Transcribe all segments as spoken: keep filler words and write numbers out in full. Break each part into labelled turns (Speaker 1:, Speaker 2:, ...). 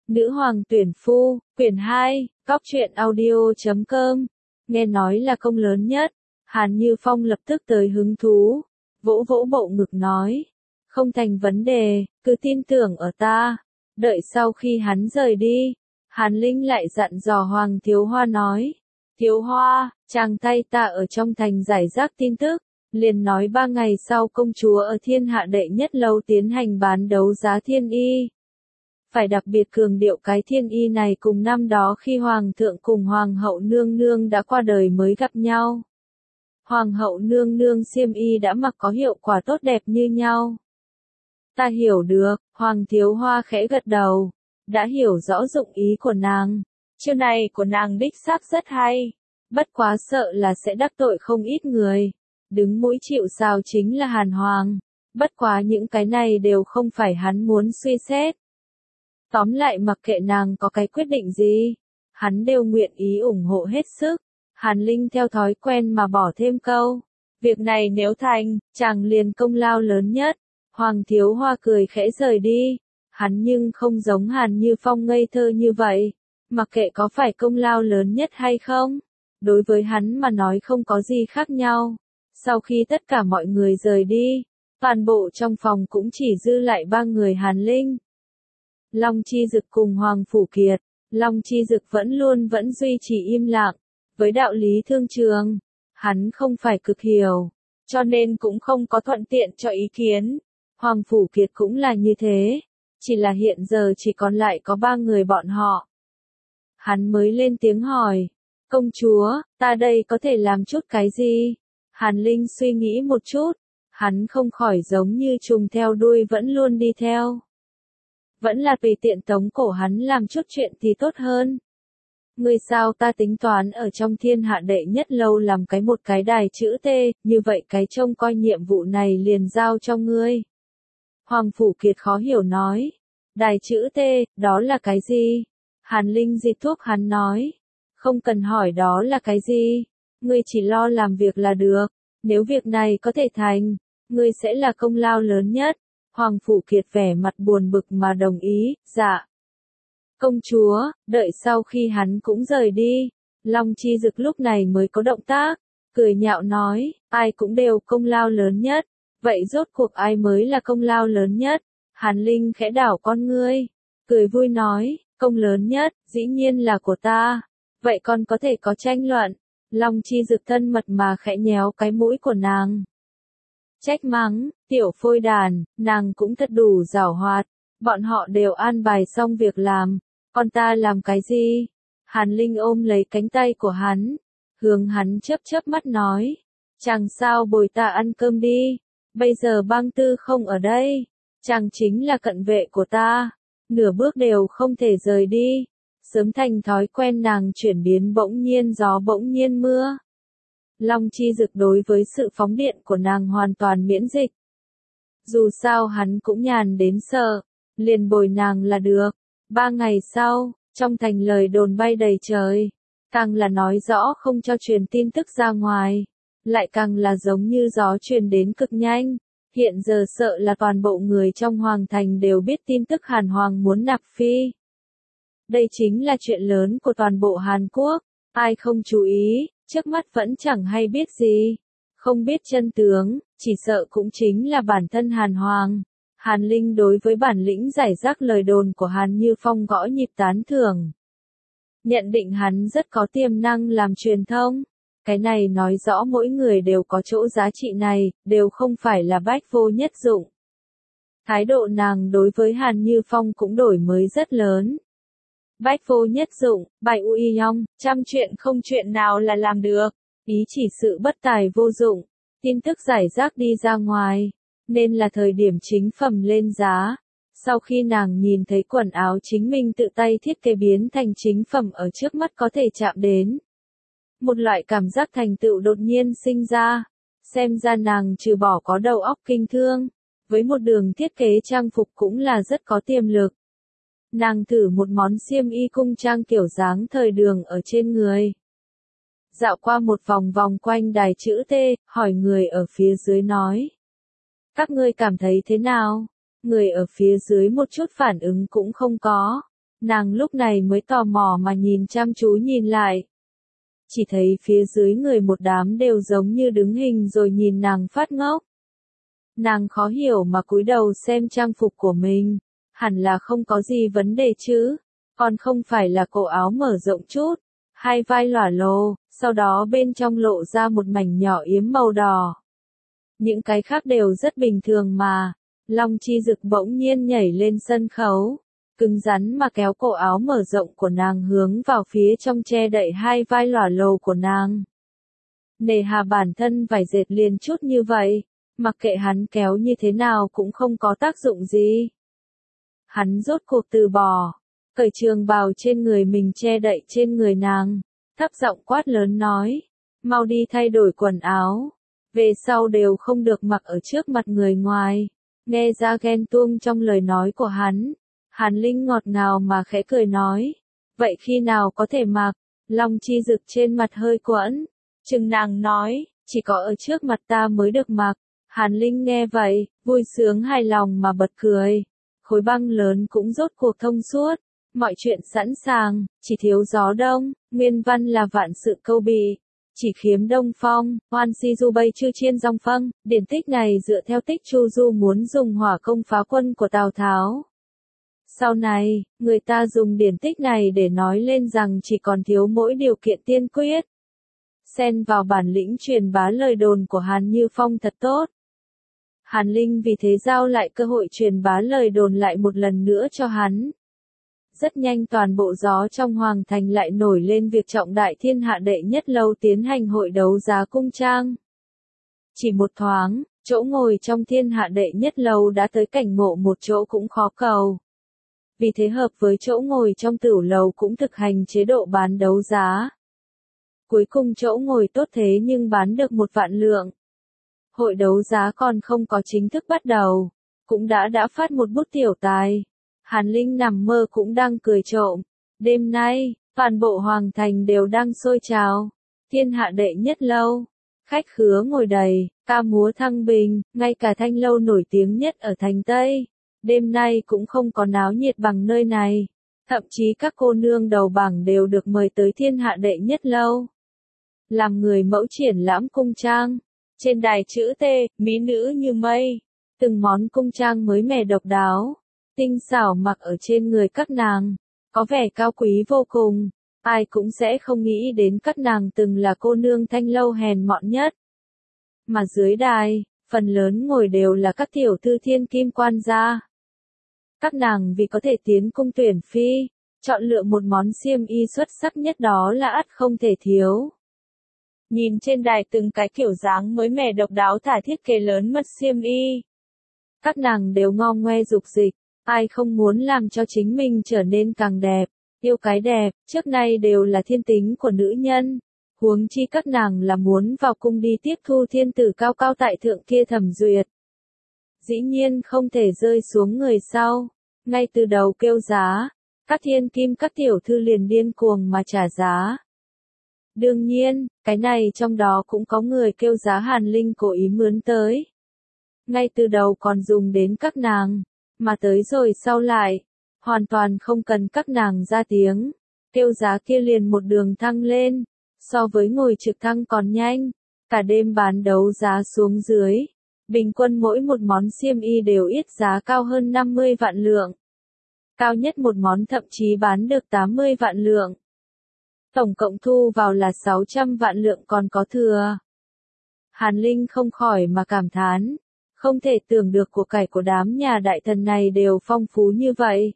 Speaker 1: Nữ hoàng tuyển phu, quyển hai, Cóc truyện audio chấm com. Nghe nói là công lớn nhất, Hàn Như Phong lập tức tới hứng thú, vỗ vỗ bộ ngực nói, không thành vấn đề, cứ tin tưởng ở ta. Đợi sau khi hắn rời đi, Hàn Linh lại dặn dò Hoàng Thiếu Hoa nói, Thiếu Hoa, chàng thay ta ở trong thành giải rác tin tức, liền nói ba ngày sau công chúa ở thiên hạ đệ nhất lâu tiến hành bán đấu giá thiên y. Phải đặc biệt cường điệu cái thiên y này cùng năm đó khi Hoàng thượng cùng Hoàng hậu nương nương đã qua đời mới gặp nhau. Hoàng hậu nương nương xiêm y đã mặc có hiệu quả tốt đẹp như nhau. Ta hiểu được, Hoàng Thiếu Hoa khẽ gật đầu, đã hiểu rõ dụng ý của nàng. Chiêu này của nàng đích xác rất hay, bất quá sợ là sẽ đắc tội không ít người. Đứng mũi chịu sào chính là Hàn Hoàng, bất quá những cái này đều không phải hắn muốn suy xét. Tóm lại mặc kệ nàng có cái quyết định gì, hắn đều nguyện ý ủng hộ hết sức. Hàn Linh theo thói quen mà bỏ thêm câu, việc này nếu thành, chàng liền công lao lớn nhất. Hoàng Thiếu Hoa cười khẽ rời đi, hắn nhưng không giống Hàn Như Phong ngây thơ như vậy, mặc kệ có phải công lao lớn nhất hay không, đối với hắn mà nói không có gì khác nhau. Sau khi tất cả mọi người rời đi, toàn bộ trong phòng cũng chỉ dư lại ba người Hàn Linh, Long Chi Dực cùng Hoàng Phủ Kiệt. Long Chi Dực vẫn luôn vẫn duy trì im lặng, với đạo lý thương trường, hắn không phải cực hiểu, cho nên cũng không có thuận tiện cho ý kiến. Hoàng Phủ Kiệt cũng là như thế, chỉ là hiện giờ chỉ còn lại có ba người bọn họ. Hắn mới lên tiếng hỏi, công chúa, ta đây có thể làm chút cái gì? Hàn Linh suy nghĩ một chút, hắn không khỏi giống như trùng theo đuôi vẫn luôn đi theo. Vẫn là tùy tiện tống cổ hắn làm chút chuyện thì tốt hơn. Ngươi sao ta tính toán ở trong thiên hạ đệ nhất lâu làm cái một cái đài chữ T, như vậy cái trông coi nhiệm vụ này liền giao cho ngươi. Hoàng Phủ Kiệt khó hiểu nói, đài chữ T, đó là cái gì? Hàn Linh dịch thuốc hắn nói, không cần hỏi đó là cái gì, ngươi chỉ lo làm việc là được, nếu việc này có thể thành, ngươi sẽ là công lao lớn nhất. Hoàng Phủ Kiệt vẻ mặt buồn bực mà đồng ý, dạ. Công chúa, đợi sau khi hắn cũng rời đi, Long Chi Dực lúc này mới có động tác, cười nhạo nói, ai cũng đều công lao lớn nhất, vậy rốt cuộc ai mới là công lao lớn nhất? Hàn Linh khẽ đảo con ngươi, cười vui nói, công lớn nhất, dĩ nhiên là của ta, vậy còn có thể có tranh luận. Long Chi Dực thân mật mà khẽ nhéo cái mũi của nàng. Trách mắng, tiểu phôi đàn, nàng cũng thật đủ giảo hoạt, bọn họ đều an bài xong việc làm, còn ta làm cái gì? Hàn Linh ôm lấy cánh tay của hắn, hướng hắn chớp chớp mắt nói, chàng sao bồi ta ăn cơm đi, bây giờ băng tư không ở đây, chàng chính là cận vệ của ta, nửa bước đều không thể rời đi. Sớm thành thói quen nàng chuyển biến bỗng nhiên gió bỗng nhiên mưa. Long Chi Dực đối với sự phóng điện của nàng hoàn toàn miễn dịch. Dù sao hắn cũng nhàn đến sợ, liền bồi nàng là được. Ba ngày sau, trong thành lời đồn bay đầy trời, càng là nói rõ không cho truyền tin tức ra ngoài, lại càng là giống như gió truyền đến cực nhanh. Hiện giờ sợ là toàn bộ người trong hoàng thành đều biết tin tức Hàn Hoàng muốn nạp phi. Đây chính là chuyện lớn của toàn bộ Hàn Quốc, ai không chú ý, trước mắt vẫn chẳng hay biết gì, không biết chân tướng, chỉ sợ cũng chính là bản thân Hàn Hoàng. Hàn Linh đối với bản lĩnh giải rác lời đồn của Hàn Như Phong gõ nhịp tán thưởng. Nhận định hắn rất có tiềm năng làm truyền thông, cái này nói rõ mỗi người đều có chỗ giá trị này, đều không phải là bách vô nhất dụng. Thái độ nàng đối với Hàn Như Phong cũng đổi mới rất lớn. Bách vô nhất dụng, bài uy yong, trăm chuyện không chuyện nào là làm được, ý chỉ sự bất tài vô dụng, tin tức giải rác đi ra ngoài, nên là thời điểm chính phẩm lên giá. Sau khi nàng nhìn thấy quần áo chính mình tự tay thiết kế biến thành chính phẩm ở trước mắt có thể chạm đến, một loại cảm giác thành tựu đột nhiên sinh ra, xem ra nàng trừ bỏ có đầu óc kinh thương, với một đường thiết kế trang phục cũng là rất có tiềm lực. Nàng thử một món xiêm y cung trang kiểu dáng thời đường ở trên người. Dạo qua một vòng vòng quanh đài chữ T, hỏi người ở phía dưới nói. Các ngươi cảm thấy thế nào? Người ở phía dưới một chút phản ứng cũng không có. Nàng lúc này mới tò mò mà nhìn chăm chú nhìn lại. Chỉ thấy phía dưới người một đám đều giống như đứng hình rồi nhìn nàng phát ngốc. Nàng khó hiểu mà cúi đầu xem trang phục của mình, hẳn là không có gì vấn đề chứ, còn không phải là cổ áo mở rộng chút, hai vai lỏa lồ, sau đó bên trong lộ ra một mảnh nhỏ yếm màu đỏ. Những cái khác đều rất bình thường mà. Long Chi Dực bỗng nhiên nhảy lên sân khấu, cứng rắn mà kéo cổ áo mở rộng của nàng hướng vào phía trong che đậy hai vai lỏa lồ của nàng. Nề hà bản thân vải dệt liền chút như vậy, mặc kệ hắn kéo như thế nào cũng không có tác dụng gì. Hắn rốt cuộc từ bỏ, cởi trường bào trên người mình che đậy trên người nàng, thấp giọng quát lớn nói, mau đi thay đổi quần áo, về sau đều không được mặc ở trước mặt người ngoài. Nghe ra ghen tuông trong lời nói của hắn, Hàn Linh ngọt ngào mà khẽ cười nói, vậy khi nào có thể mặc? Long Chi Dực trên mặt hơi quẫn, chừng nàng nói, chỉ có ở trước mặt ta mới được mặc. Hàn Linh nghe vậy, vui sướng hài lòng mà bật cười, khối băng lớn cũng rốt cuộc thông suốt, mọi chuyện sẵn sàng, chỉ thiếu gió đông, nguyên văn là vạn sự câu bị. Chỉ khiếm đông phong, hoan si du bay chư chiên dòng phăng, điển tích này dựa theo tích Chu Du muốn dùng hỏa công phá quân của Tào Tháo. Sau này, người ta dùng điển tích này để nói lên rằng chỉ còn thiếu mỗi điều kiện tiên quyết. Xen vào bản lĩnh truyền bá lời đồn của Hàn Như Phong thật tốt. Hàn Linh vì thế giao lại cơ hội truyền bá lời đồn lại một lần nữa cho hắn. Rất nhanh toàn bộ gió trong Hoàng Thành lại nổi lên việc trọng đại thiên hạ đệ nhất lâu tiến hành hội đấu giá cung trang. Chỉ một thoáng, chỗ ngồi trong thiên hạ đệ nhất lâu đã tới cảnh ngộ một chỗ cũng khó cầu. Vì thế hợp với chỗ ngồi trong tửu lầu cũng thực hành chế độ bán đấu giá. Cuối cùng chỗ ngồi tốt thế nhưng bán được một vạn lượng. Hội đấu giá còn không có chính thức bắt đầu, cũng đã đã phát một bút tiểu tài. Hàn Linh nằm mơ cũng đang cười trộm. Đêm nay, toàn bộ Hoàng Thành đều đang sôi trào. Thiên hạ đệ nhất lâu. Khách khứa ngồi đầy, ca múa thăng bình, ngay cả thanh lâu nổi tiếng nhất ở thành Tây. Đêm nay cũng không có náo nhiệt bằng nơi này. Thậm chí các cô nương đầu bảng đều được mời tới thiên hạ đệ nhất lâu. Làm người mẫu triển lãm cung trang. Trên đài chữ T, mỹ nữ như mây. Từng món cung trang mới mẻ độc đáo. Tinh xảo mặc ở trên người các nàng, có vẻ cao quý vô cùng, ai cũng sẽ không nghĩ đến các nàng từng là cô nương thanh lâu hèn mọn nhất. Mà dưới đài, phần lớn ngồi đều là các tiểu thư thiên kim quan gia. Các nàng vì có thể tiến cung tuyển phi, chọn lựa một món xiêm y xuất sắc nhất đó là ắt không thể thiếu. Nhìn trên đài từng cái kiểu dáng mới mẻ độc đáo thả thiết kế lớn mật xiêm y. Các nàng đều ngo ngoe dục dịch. Ai không muốn làm cho chính mình trở nên càng đẹp, yêu cái đẹp, trước nay đều là thiên tính của nữ nhân. Huống chi các nàng là muốn vào cung đi tiếp thu thiên tử cao cao tại thượng kia thẩm duyệt. Dĩ nhiên không thể rơi xuống người sau, ngay từ đầu kêu giá, các thiên kim các tiểu thư liền điên cuồng mà trả giá. Đương nhiên, cái này trong đó cũng có người kêu giá Hàn Linh cố ý mướn tới. Ngay từ đầu còn dùng đến các nàng. Mà tới rồi sau lại, hoàn toàn không cần các nàng ra tiếng, kêu giá kia liền một đường thăng lên, so với ngồi trực thăng còn nhanh, cả đêm bán đấu giá xuống dưới, bình quân mỗi một món xiêm y đều yết giá cao hơn năm mươi vạn lượng. Cao nhất một món thậm chí bán được tám mươi vạn lượng. Tổng cộng thu vào là sáu trăm vạn lượng còn có thừa. Hàn Linh không khỏi mà cảm thán. Không thể tưởng được của cải của đám nhà đại thần này đều phong phú như vậy.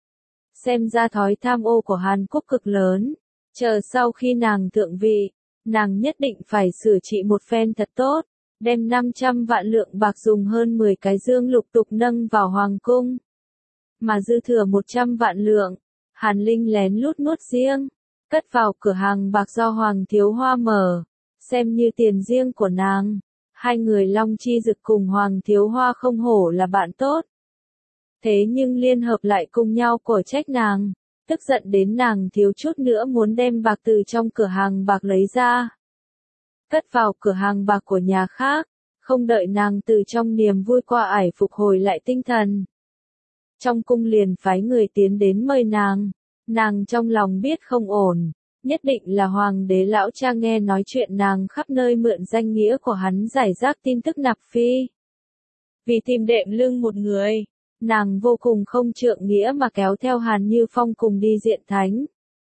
Speaker 1: Xem ra thói tham ô của Hàn Quốc cực lớn. Chờ sau khi nàng thượng vị, nàng nhất định phải sửa trị một phen thật tốt, đem năm trăm vạn lượng bạc dùng hơn mười cái dương lục tục nâng vào hoàng cung. Mà dư thừa một trăm vạn lượng, Hàn Linh lén lút nuốt riêng, cất vào cửa hàng bạc do Hoàng Thiếu Hoa mở, xem như tiền riêng của nàng. Hai người Long Chi Dực cùng Hoàng Thiếu Hoa không hổ là bạn tốt. Thế nhưng liên hợp lại cùng nhau cổ trách nàng, tức giận đến nàng thiếu chút nữa muốn đem bạc từ trong cửa hàng bạc lấy ra. Cất vào cửa hàng bạc của nhà khác, không đợi nàng từ trong niềm vui qua ải phục hồi lại tinh thần. Trong cung liền phái người tiến đến mời nàng. Nàng trong lòng biết không ổn, nhất định là hoàng đế lão cha nghe nói chuyện nàng khắp nơi mượn danh nghĩa của hắn giải rác tin tức nạp phi. Vì tìm đệm lưng một người, nàng vô cùng không trượng nghĩa mà kéo theo Hàn Như Phong cùng đi diện thánh.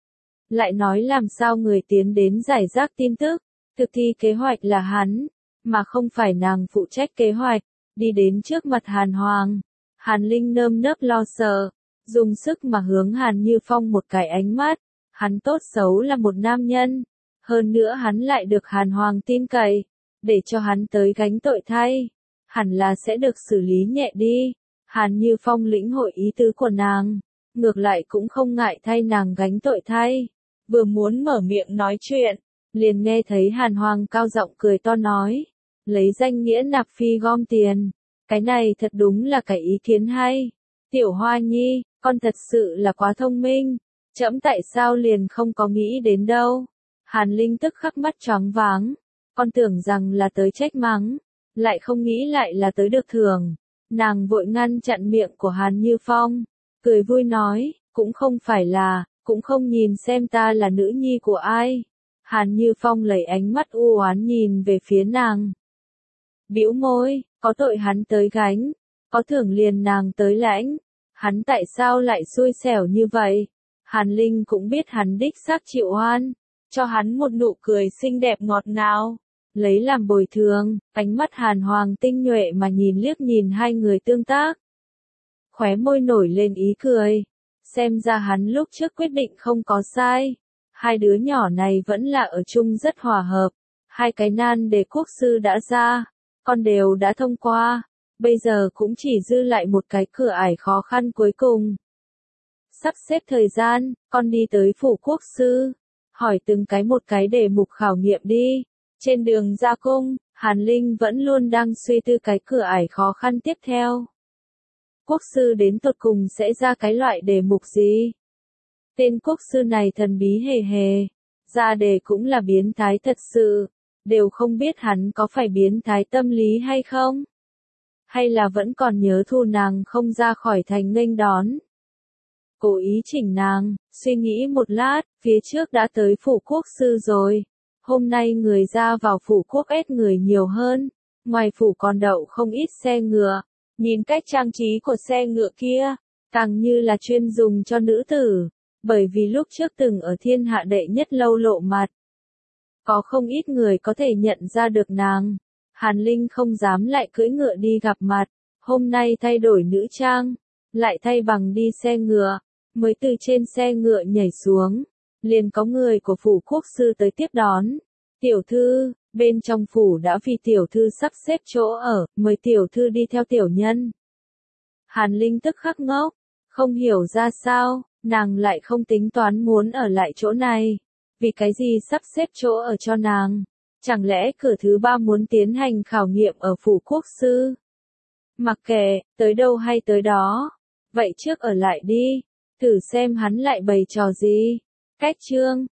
Speaker 1: Lại nói làm sao người tiến đến giải rác tin tức, thực thi kế hoạch là hắn, mà không phải nàng phụ trách kế hoạch, đi đến trước mặt Hàn Hoàng. Hàn Linh nơm nớp lo sợ, dùng sức mà hướng Hàn Như Phong một cái ánh mắt, hắn tốt xấu là một nam nhân, hơn nữa hắn lại được Hàn Hoàng tin cậy, để cho hắn tới gánh tội thay, hẳn là sẽ được xử lý nhẹ đi. Hàn Như Phong lĩnh hội ý tứ của nàng, ngược lại cũng không ngại thay nàng gánh tội thay, vừa muốn mở miệng nói chuyện, liền nghe thấy Hàn Hoàng cao giọng cười to nói, lấy danh nghĩa nạp phi gom tiền, cái này thật đúng là cái ý kiến hay. Tiểu Hoa Nhi, con thật sự là quá thông minh, trẫm tại sao liền không có nghĩ đến đâu. Hàn Linh tức khắc mắt choáng váng, con tưởng rằng là tới trách mắng, lại không nghĩ lại là tới được thưởng. Nàng vội ngăn chặn miệng của Hàn Như Phong, cười vui nói, cũng không phải là, cũng không nhìn xem ta là nữ nhi của ai. Hàn Như Phong lấy ánh mắt u oán nhìn về phía nàng. Bĩu môi, có tội hắn tới gánh, có thưởng liền nàng tới lãnh, hắn tại sao lại xui xẻo như vậy? Hàn Linh cũng biết hắn đích xác chịu oan, cho hắn một nụ cười xinh đẹp ngọt ngào, lấy làm bồi thường. Ánh mắt Hàn Hoàng tinh nhuệ mà nhìn liếc nhìn hai người tương tác, khóe môi nổi lên ý cười, xem ra hắn lúc trước quyết định không có sai, hai đứa nhỏ này vẫn là ở chung rất hòa hợp. Hai cái nan đề quốc sư đã ra, con đều đã thông qua, bây giờ cũng chỉ dư lại một cái cửa ải khó khăn cuối cùng. Sắp xếp thời gian, con đi tới phủ quốc sư, hỏi từng cái một cái đề mục khảo nghiệm đi. Trên đường ra cung, Hàn Linh vẫn luôn đang suy tư cái cửa ải khó khăn tiếp theo. Quốc sư đến tột cùng sẽ ra cái loại đề mục gì? Tên quốc sư này thần bí hề hề, ra đề cũng là biến thái thật sự, đều không biết hắn có phải biến thái tâm lý hay không? Hay là vẫn còn nhớ thù nàng không ra khỏi thành nghênh đón? Cố ý chỉnh nàng, suy nghĩ một lát, phía trước đã tới phủ quốc sư rồi. Hôm nay người ra vào phủ quốc ít người nhiều hơn, ngoài phủ còn đậu không ít xe ngựa, nhìn cách trang trí của xe ngựa kia, càng như là chuyên dùng cho nữ tử, bởi vì lúc trước từng ở thiên hạ đệ nhất lâu lộ mặt. Có không ít người có thể nhận ra được nàng, Hàn Linh không dám lại cưỡi ngựa đi gặp mặt, hôm nay thay đổi nữ trang, lại thay bằng đi xe ngựa, mới từ trên xe ngựa nhảy xuống. Liền có người của phủ quốc sư tới tiếp đón. Tiểu thư, bên trong phủ đã vì tiểu thư sắp xếp chỗ ở, mời tiểu thư đi theo tiểu nhân. Hàn Linh tức khắc ngốc, không hiểu ra sao, nàng lại không tính toán muốn ở lại chỗ này. Vì cái gì sắp xếp chỗ ở cho nàng? Chẳng lẽ cửa thứ ba muốn tiến hành khảo nghiệm ở phủ quốc sư? Mặc kệ, tới đâu hay tới đó. Vậy trước ở lại đi, thử xem hắn lại bày trò gì. Cách chương